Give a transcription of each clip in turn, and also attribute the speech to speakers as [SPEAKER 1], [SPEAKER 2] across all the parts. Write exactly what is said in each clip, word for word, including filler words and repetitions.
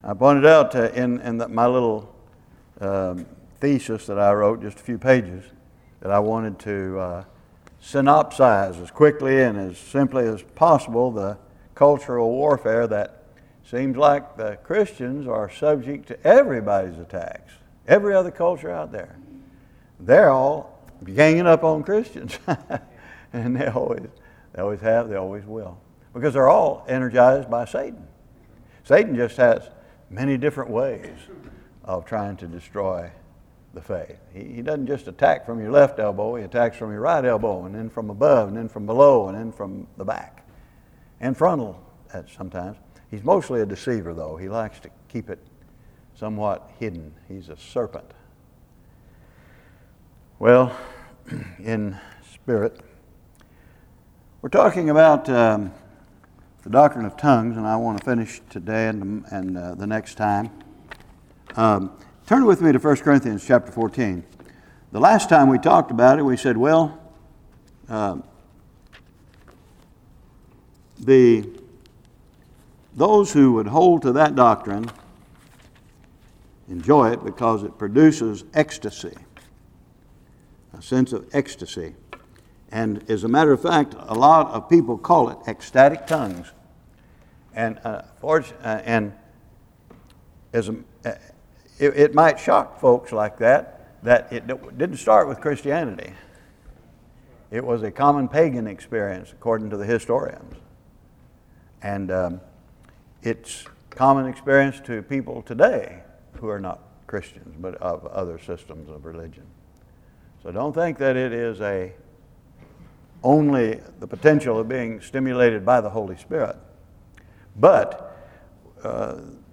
[SPEAKER 1] I pointed out uh, in, in the, my little um, thesis that I wrote, just a few pages, that I wanted to uh, synopsize as quickly and as simply as possible the cultural warfare that seems like the Christians are subject to everybody's attacks. Every other culture out there, they're all ganging up on Christians. And they always, they always have, they always will. Because they're all energized by Satan. Satan just has many different ways of trying to destroy the faith. He, he doesn't just attack from your left elbow, he attacks from your right elbow, and then from above, and then from below, and then from the back. And frontal at sometimes. He's mostly a deceiver, though. He likes to keep it somewhat hidden. He's a serpent. Well, in spirit, we're talking about um, the doctrine of tongues, and I want to finish today and, and uh, the next time. Um, turn with me to First Corinthians chapter fourteen. The last time we talked about it, we said, well, uh, the those who would hold to that doctrine enjoy it because it produces ecstasy, a sense of ecstasy. And as a matter of fact, a lot of people call it ecstatic tongues. And uh, for, uh, and as a, uh, it, it might shock folks like that, that it didn't start with Christianity. It was a common pagan experience, according to the historians. And um, it's common experience to people today who are not Christians, but of other systems of religion. So don't think that it is a only the potential of being stimulated by the Holy Spirit. But uh,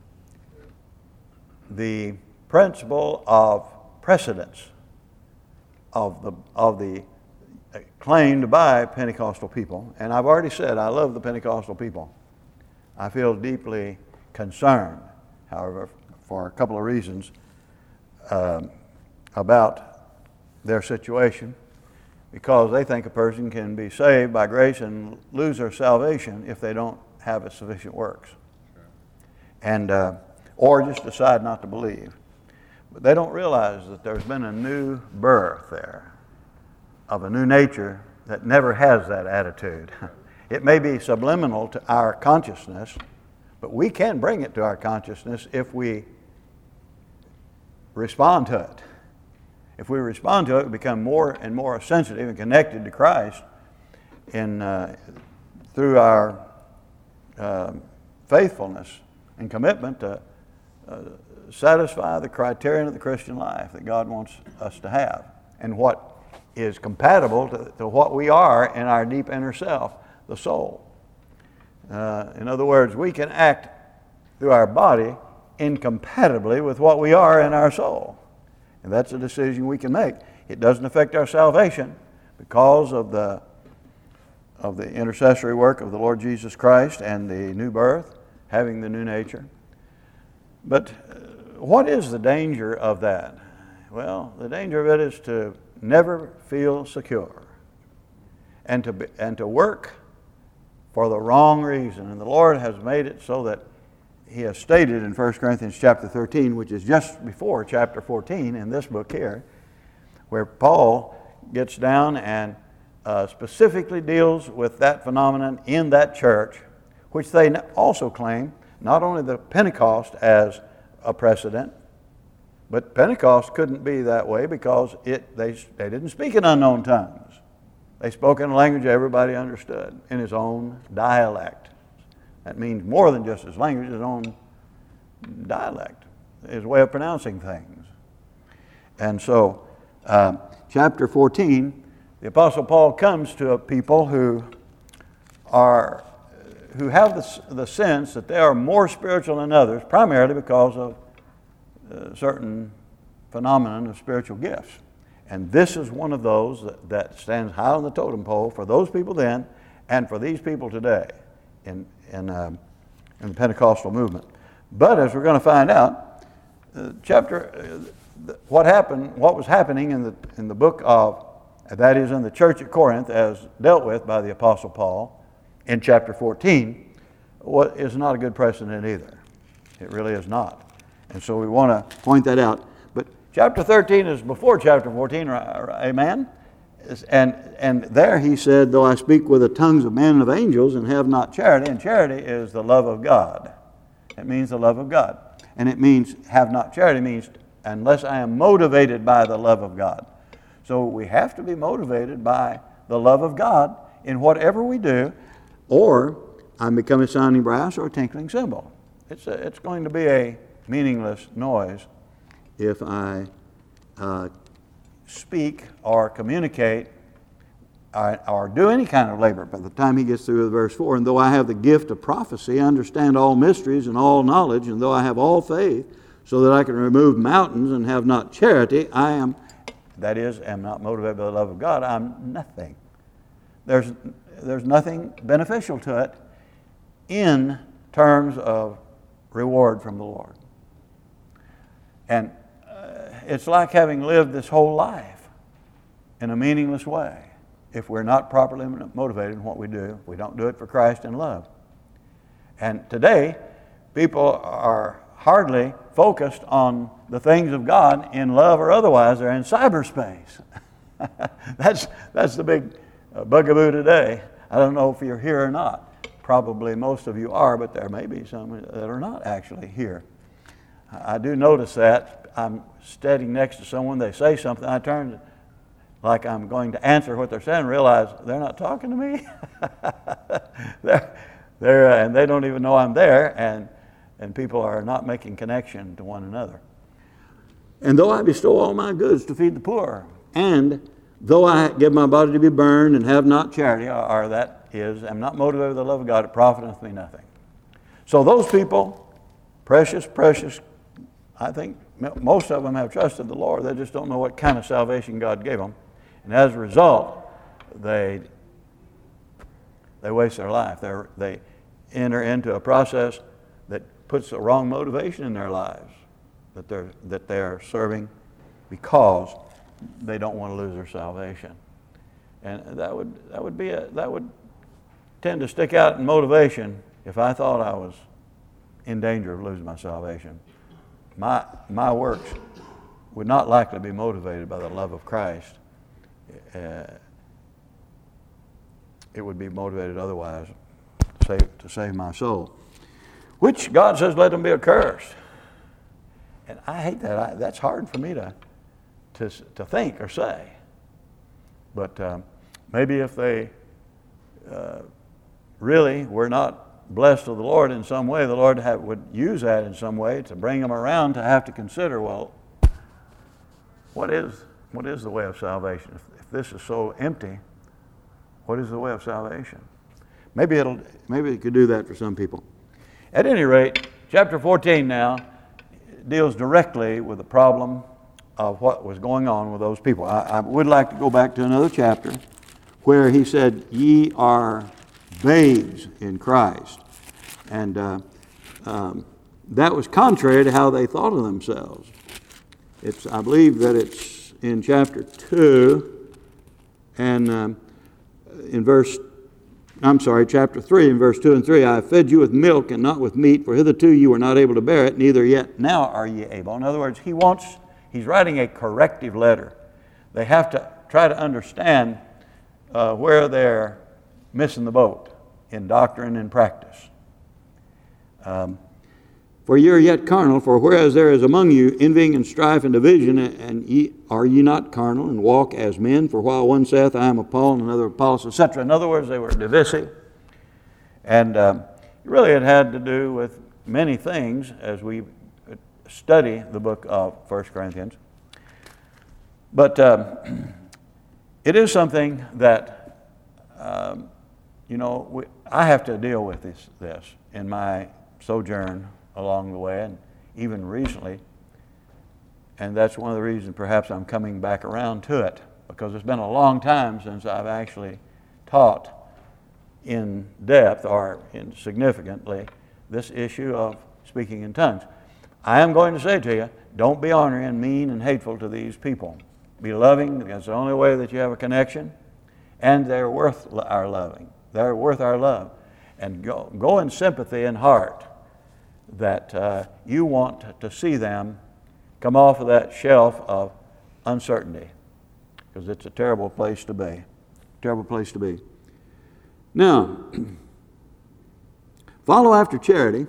[SPEAKER 1] the principle of precedence of the of the claimed by Pentecostal people, and I've already said I love the Pentecostal people. I feel deeply concerned, however, for a couple of reasons um, about their situation, because they think a person can be saved by grace and lose their salvation if they don't have a sufficient works, sure. and uh, or just decide not to believe. But they don't realize that there's been a new birth there of a new nature that never has that attitude. It may be subliminal to our consciousness, but we can bring it to our consciousness if we respond to it. If we respond to it, we become more and more sensitive and connected to Christ in uh, through our uh, faithfulness and commitment to uh, satisfy the criterion of the Christian life that God wants us to have, and what is compatible to, to what we are in our deep inner self, the soul. Uh, in other words, we can act through our body incompatibly with what we are in our soul. And that's a decision we can make. It doesn't affect our salvation because of the of the intercessory work of the Lord Jesus Christ and the new birth, having the new nature. But what is the danger of that? Well, the danger of it is to never feel secure and to be, and to work for the wrong reason. And the Lord has made it so that He has stated in First Corinthians chapter thirteen, which is just before chapter fourteen in this book here, where Paul gets down and uh, specifically deals with that phenomenon in that church, which they also claim not only the Pentecost as a precedent, but Pentecost couldn't be that way because it they they didn't speak in unknown tongues. They spoke in a language everybody understood, in his own dialect. That means more than just his language, his own dialect, his way of pronouncing things. And so, uh, chapter fourteen, the Apostle Paul comes to a people who are who have the, the sense that they are more spiritual than others, primarily because of uh, certain phenomenon of spiritual gifts. And this is one of those that, that stands high on the totem pole for those people then and for these people today in in, um, in the Pentecostal movement. But as we're going to find out, uh, chapter uh, what happened, what was happening in the in the book of, that is in the church at Corinth, as dealt with by the Apostle Paul in chapter fourteen, what is not a good precedent either. It really is not. And so we want to point that out. But chapter thirteen is before chapter fourteen, amen? And, and there he said, though I speak with the tongues of men and of angels and have not charity, and charity is the love of God. It means the love of God. And it means have not charity means unless I am motivated by the love of God. So we have to be motivated by the love of God in whatever we do, or I'm becoming a sounding brass or a tinkling cymbal. It's, a, it's going to be a meaningless noise if I uh, speak or communicate or, or do any kind of labor. By the time he gets through with verse four, and though I have the gift of prophecy, I understand all mysteries and all knowledge, and though I have all faith, so that I can remove mountains and have not charity, I am, that is, am not motivated by the love of God, I'm nothing. There's, there's nothing beneficial to it in terms of reward from the Lord. And uh, it's like having lived this whole life in a meaningless way if we're not properly motivated in what we do. We don't do it for Christ in love. And today, people are hardly focused on the things of God in love or otherwise. They're in cyberspace. that's, that's the big uh, bugaboo today. I don't know if you're here or not. Probably most of you are, but there may be some that are not actually here. I do notice that. I'm standing next to someone, they say something, I turn like I'm going to answer what they're saying and realize they're not talking to me. they're, they're, uh, and they don't even know I'm there, and, and people are not making connection to one another. And though I bestow all my goods to feed the poor, and though I give my body to be burned and have not charity, or that is, am not motivated with the love of God, it profiteth me nothing. So those people, precious, precious, I think most of them have trusted the Lord. They just don't know what kind of salvation God gave them. And as a result, they they waste their life. They're, they enter into a process that puts the wrong motivation in their lives, that they're, that they're serving because they don't want to lose their salvation. And that would that would be a, that would tend to stick out in motivation if I thought I was in danger of losing my salvation. My my works would not likely be motivated by the love of Christ. Uh, it would be motivated otherwise to save, to save my soul, which God says let them be accursed. And I hate that. I, that's hard for me to to to think or say. But um, maybe if they uh, really were not blessed of the Lord in some way, the Lord have, would use that in some way to bring them around to have to consider, well, what is what is the way of salvation? If, if this is so empty, what is the way of salvation? Maybe it'll maybe it could do that for some people. At any rate, chapter fourteen now deals directly with the problem of what was going on with those people. I, I would like to go back to another chapter where he said, ye are babes in Christ. And uh, um, that was contrary to how they thought of themselves. It's, I believe that it's in chapter two and um, in verse, I'm sorry, chapter three, in verse two and three, I have fed you with milk and not with meat, for hitherto you were not able to bear it, neither yet now are ye able. In other words, he wants, he's writing a corrective letter. They have to try to understand uh, where they're missing the boat in doctrine and practice. Um, for ye are yet carnal, for whereas there is among you envying and strife and division, and ye, are ye not carnal, and walk as men? For while one saith, I am of Paul, and another of Apollos, et cetera. In other words, they were divisive. And um, really it had to do with many things as we study the book of First Corinthians. But um, it is something that, um, you know, we, I have to deal with this, this in my sojourn along the way, and even recently. And that's one of the reasons perhaps I'm coming back around to it, because it's been a long time since I've actually taught in depth or in significantly this issue of speaking in tongues. I am going to say to you, don't be ornery and mean and hateful to these people. Be loving. That's the only way that you have a connection. And they're worth our loving. They're worth our love. And go, go in sympathy and heart. that uh, you want to see them come off of that shelf of uncertainty, because it's a terrible place to be. Terrible place to be. Now, follow after charity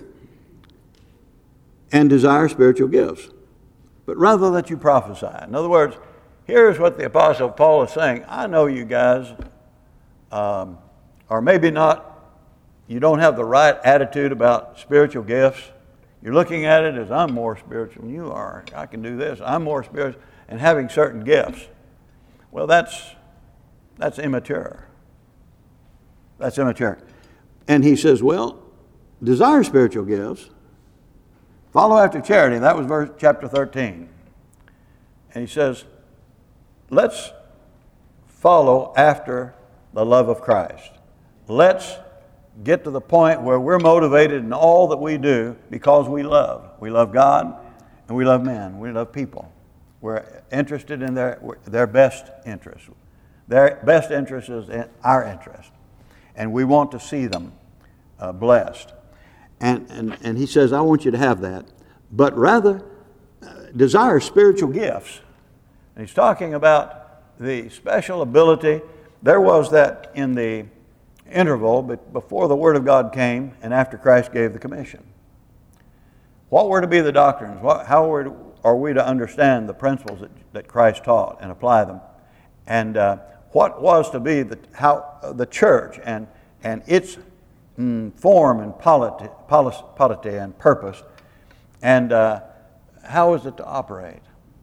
[SPEAKER 1] and desire spiritual gifts, but rather that you prophesy. In other words, here's what the Apostle Paul is saying. I know you guys um, are maybe not, you don't have the right attitude about spiritual gifts. You're looking at it as, I'm more spiritual than you are. I can do this. I'm more spiritual. And having certain gifts. Well, that's that's immature. That's immature. And he says, well, desire spiritual gifts. Follow after charity. That was verse chapter thirteen. And he says, let's follow after the love of Christ. Let's get to the point where we're motivated in all that we do because we love. We love God and we love men. We love people. We're interested in their, their best interest. Their best interest is in our interest. And we want to see them uh, blessed. And, and, and he says, I want you to have that. But rather, uh, desire spiritual gifts. And he's talking about the special ability. There was that in the interval but before the Word of God came and after Christ gave the commission. What were to be the doctrines? What, how were to, are we to understand the principles that, that Christ taught and apply them? And uh, what was to be the, how, uh, the church and, and its mm, form and polity, policy, polity and purpose, and uh, how is it to operate?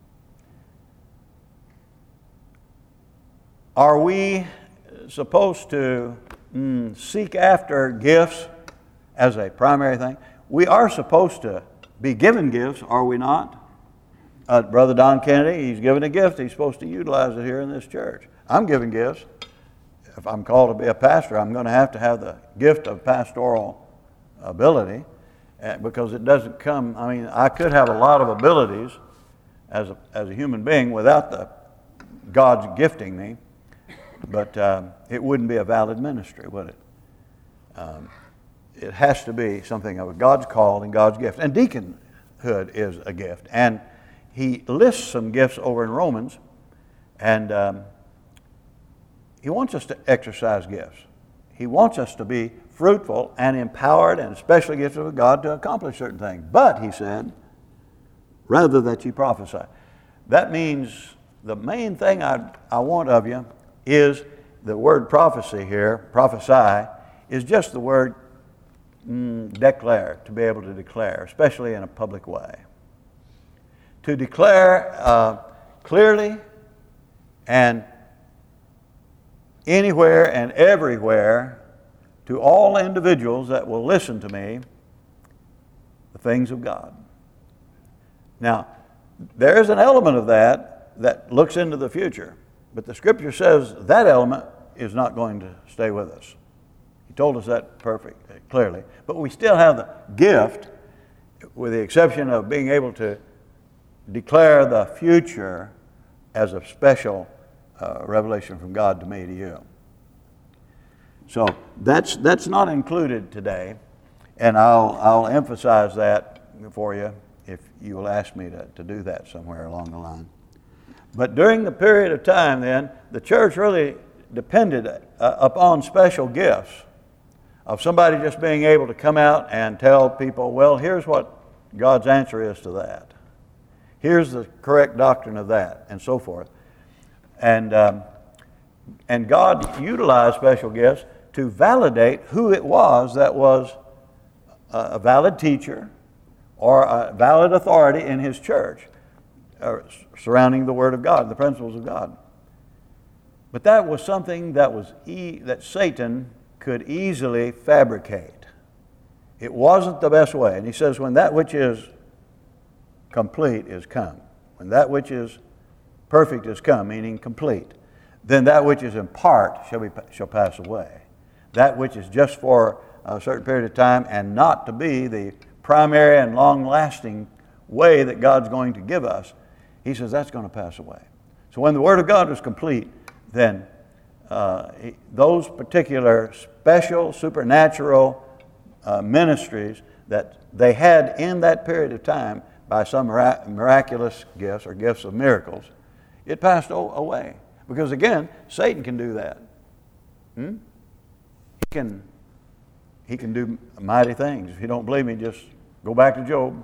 [SPEAKER 1] Are we supposed to mm, seek after gifts as a primary thing? We are supposed to be given gifts, are we not? Uh, Brother Don Kennedy, he's given a gift. He's supposed to utilize it here in this church. I'm giving gifts. If I'm called to be a pastor, I'm going to have to have the gift of pastoral ability uh, because it doesn't come, I mean, I could have a lot of abilities as a, as a human being without the God's gifting me, but um, it wouldn't be a valid ministry, would it? Um, it has to be something of God's call and God's gift. And deaconhood is a gift. And he lists some gifts over in Romans, and um, he wants us to exercise gifts. He wants us to be fruitful and empowered and especially gifted of God to accomplish certain things. But, he said, rather that you prophesy. That means the main thing I, I want of you is the word prophecy here, prophesy, is just the word mm, declare, to be able to declare, especially in a public way. To declare uh, clearly and anywhere and everywhere to all individuals that will listen to me the things of God. Now, there is an element of that that looks into the future, but the Scripture says that element is not going to stay with us. He told us that perfectly, clearly. But we still have the gift, with the exception of being able to declare the future as a special uh, revelation from God to me, to you. So that's that's not included today, and I'll I'll emphasize that for you if you will ask me to, to do that somewhere along the line. But during the period of time then, the church really depended uh, upon special gifts of somebody just being able to come out and tell people, well, here's what God's answer is to that. Here's the correct doctrine of that, and so forth. And um, and God utilized special gifts to validate who it was that was a valid teacher or a valid authority in his church uh, surrounding the Word of God, the principles of God. But that was something that was e- that Satan could easily fabricate. It wasn't the best way. And he says, when that which is complete is come, when that which is perfect is come, meaning complete, then that which is in part shall be shall pass away. That which is just for a certain period of time and not to be the primary and long-lasting way that God's going to give us, he says that's going to pass away. So when the Word of God is complete, then uh, he, those particular special supernatural uh, ministries that they had in that period of time by some mirac- miraculous gifts or gifts of miracles, it passed o- away. Because again, Satan can do that. Hmm? He can, he can do mighty things. If you don't believe me, just go back to Job.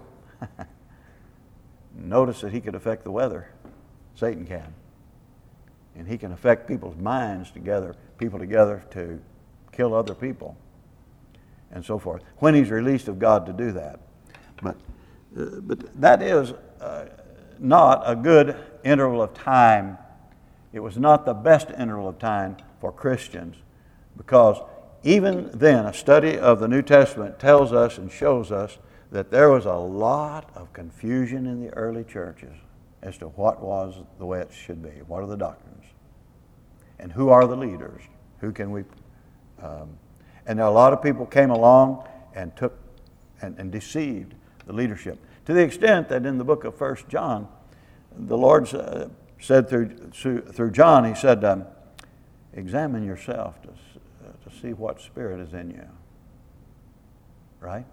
[SPEAKER 1] Notice that he could affect the weather. Satan can. And he can affect people's minds together, people together to kill other people, and so forth, when he's released of God to do that. But, uh, but that is uh, not a good interval of time. It was not the best interval of time for Christians, because even then, a study of the New Testament tells us and shows us that there was a lot of confusion in the early churches as to what was the way it should be. What are the doctrines? And who are the leaders? Who can we... Um, and there are a lot of people came along and took and, and deceived the leadership, to the extent that in the book of First John, the Lord uh, said through, through John, he said, um, examine yourself to, uh, to see what spirit is in you. Right?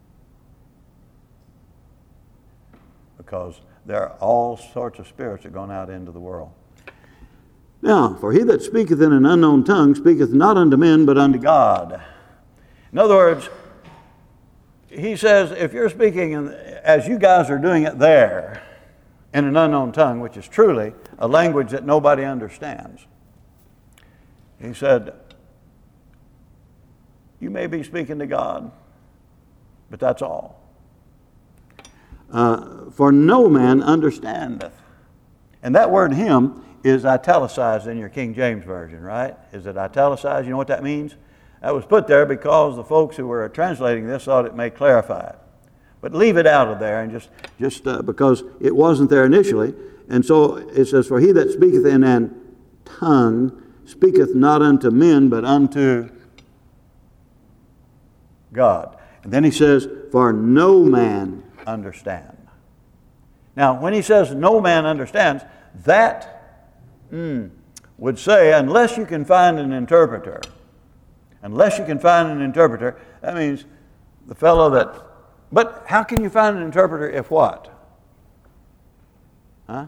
[SPEAKER 1] Because there are all sorts of spirits that are going out into the world. Now, for he that speaketh in an unknown tongue speaketh not unto men, but unto God. In other words, he says, if you're speaking in, as you guys are doing it there, in an unknown tongue, which is truly a language that nobody understands, he said, you may be speaking to God, but that's all. Uh, for no man understandeth. And that word him is italicized in your King James Version, right? Is it italicized? You know what that means? That was put there because the folks who were translating this thought it may clarify it. But leave it out of there, and just, just uh, because it wasn't there initially. And so it says, for he that speaketh in an tongue speaketh not unto men, but unto God. And then he says, for no man understand. Now, when he says no man understands, that mm, would say, unless you can find an interpreter, unless you can find an interpreter, that means the fellow that, but how can you find an interpreter if what? Huh?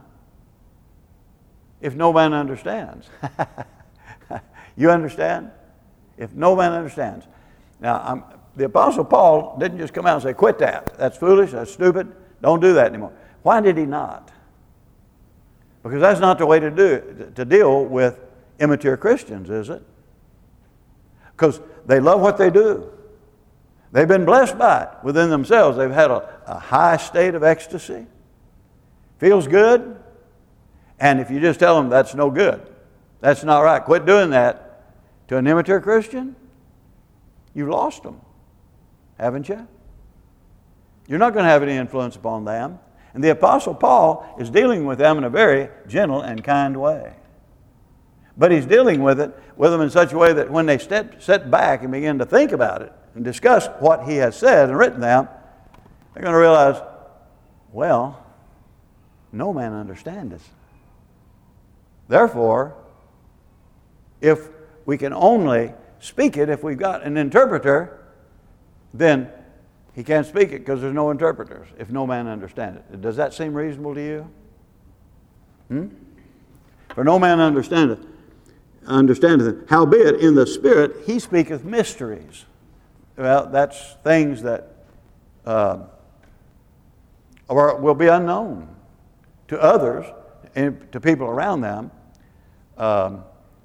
[SPEAKER 1] If no man understands. You understand? If no man understands. Now, I'm, the Apostle Paul didn't just come out and say, quit that. That's foolish, that's stupid, don't do that anymore. Why did he not? Because that's not the way to do it, to deal with immature Christians, is it? Because they love what they do. They've been blessed by it within themselves. They've had a, a high state of ecstasy. Feels good. And if you just tell them that's no good, that's not right, quit doing that to an immature Christian, you've lost them, haven't you? You're not going to have any influence upon them. And the Apostle Paul is dealing with them in a very gentle and kind way. But he's dealing with it with them in such a way that when they step, sit back and begin to think about it and discuss what he has said and written down, they're going to realize, well, no man understandeth. Therefore, if we can only speak it, if we've got an interpreter, then he can't speak it because there's no interpreters, if no man understand it. Does that seem reasonable to you? Hmm? For no man understandeth, understandeth. Howbeit in the Spirit he speaketh mysteries. Well, that's things that uh, are, will be unknown to others and to people around them. Um,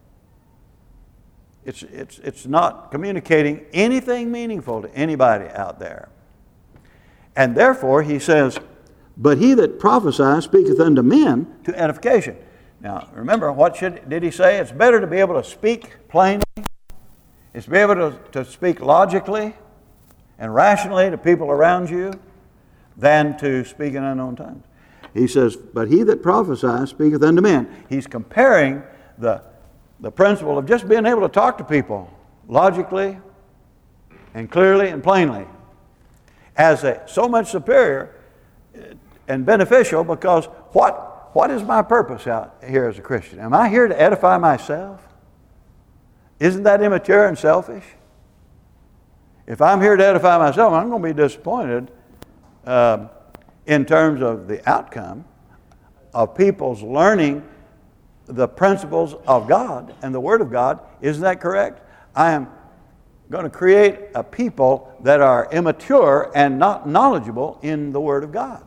[SPEAKER 1] it's, it's, it's not communicating anything meaningful to anybody out there. And therefore, he says, but he that prophesieth speaketh unto men to edification. Now, remember, what should, did he say? It's better to be able to speak plainly. It's to be able to, to speak logically and rationally to people around you than to speak in unknown tongues. He says, but he that prophesieth speaketh unto men. He's comparing the, the principle of just being able to talk to people logically and clearly and plainly as a, so much superior and beneficial, because what, what is my purpose out here as a Christian? Am I here to edify myself? Isn't that immature and selfish? If I'm here to edify myself, I'm going to be disappointed uh, in terms of the outcome of people's learning the principles of God and the Word of God. Isn't that correct? I am going to create a people that are immature and not knowledgeable in the Word of God.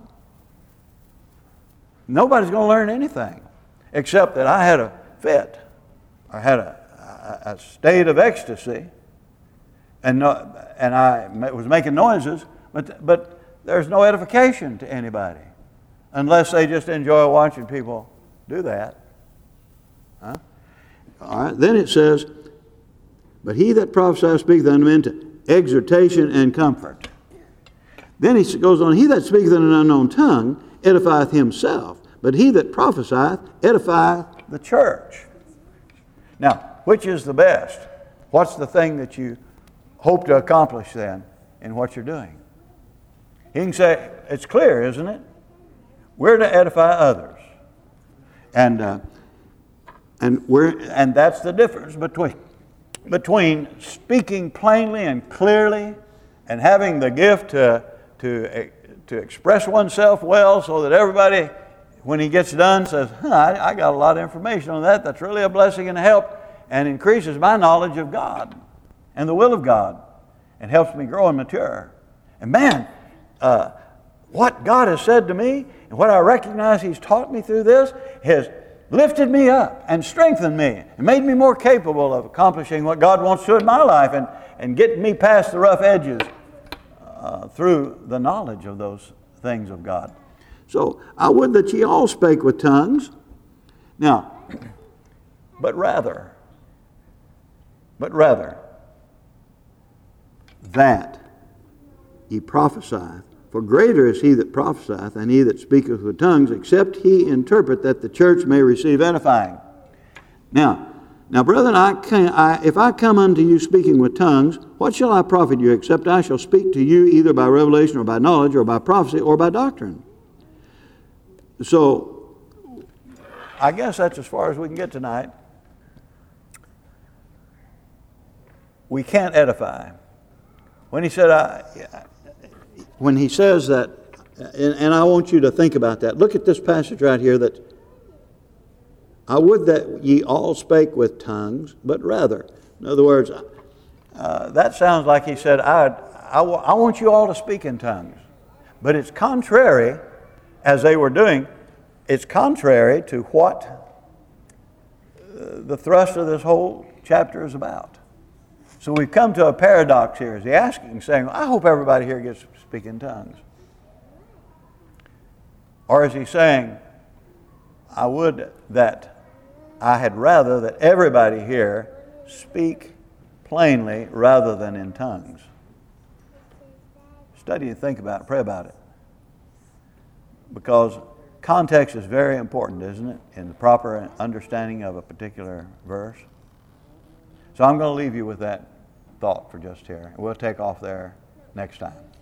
[SPEAKER 1] Nobody's going to learn anything except that I had a fit or had a, a, a state of ecstasy and no, and I was making noises, but but there's no edification to anybody unless they just enjoy watching people do that. Huh? All right. Then it says, but he that prophesieth speaketh unto men to exhortation and comfort. Then he goes on, he that speaketh in an unknown tongue edifieth himself, but he that prophesieth edifieth the church. Now, which is the best? What's the thing that you hope to accomplish then in what you're doing? You can say, it's clear, isn't it? We're to edify others. And uh, and we're and that's the difference between between speaking plainly and clearly and having the gift to to to express oneself well so that everybody, when he gets done, says, huh, I, I got a lot of information on that. That's really a blessing and a help and increases my knowledge of God and the will of God and helps me grow and mature. And man, uh, what God has said to me and what I recognize He's taught me through this has lifted me up and strengthened me and made me more capable of accomplishing what God wants to in my life and, and getting me past the rough edges uh, through the knowledge of those things of God. So, I would that ye all spake with tongues. Now, but rather, but rather, that ye prophesieth. For greater is he that prophesieth and he that speaketh with tongues, except he interpret, that the church may receive edifying. Now, now, brethren, I can, I, if I come unto you speaking with tongues, what shall I profit you, except I shall speak to you either by revelation or by knowledge or by prophecy or by doctrine? So, I guess that's as far as we can get tonight. We can't edify. When he said, I... When he says that, and, and I want you to think about that. Look at this passage right here that, I would that ye all spake with tongues, but rather. In other words, uh, that sounds like he said, I, I, I want you all to speak in tongues. But it's contrary, as they were doing, it's contrary to what uh, the thrust of this whole chapter is about. So we've come to a paradox here. Is he asking, saying, I hope everybody here gets to speak in tongues? Or is he saying, I would that I had rather that everybody here speak plainly rather than in tongues? Study and think about it, pray about it. Because context is very important, isn't it, in the proper understanding of a particular verse. So I'm going to leave you with that thought for just here. We'll take off there next time.